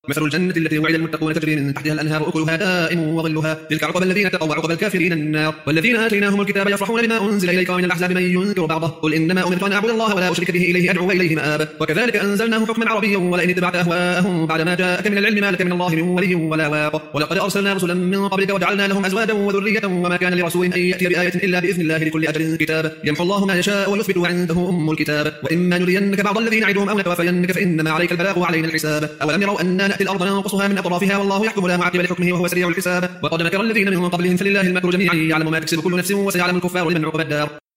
مثل الجنة التي وعد المتقون تجري من تحتها الأنهار أكلها دائم وظلها تلك عقبى الذين اتقوا وعقبى الكافرين النار. والذين آتيناهم الكتاب يفرحون بما أنزل إليك ومن الأحزاب من ينكر بعضه قل إنما أمرت أن أعبد الله ولا أشرك به إليه أدعو وإليه مآب. وكذلك أنزلناه حكما عربيا ولئن اتبعت أهواءهم بعد ما جاءك من العلم ما لك من الله من ولي ولا واق. ولقد أرسلنا رسلا من قبلك وجعلنا لهم أزواجا وذرية وما كان لرسول أن يأتي بآية إلا بإذن الله لكل أجل كتاب يمحو الله ما يشاء ويثبت وعنده أم الكتاب. وإما نرينك بعض الذي نعدهم أو نتوفينك فإنما عليك البلاغ وعلينا الحساب. أولم يروا أنا نأتي الأرض ننقصها من أطرافها والله يحكم لا معقب لحكمه وهو سريع الحساب. وقد مكر الذين من قبلهم فلله المكر جميعا يعلم ما تكسب كل نفس وسيعلم الكفار لمن عقبى الدار.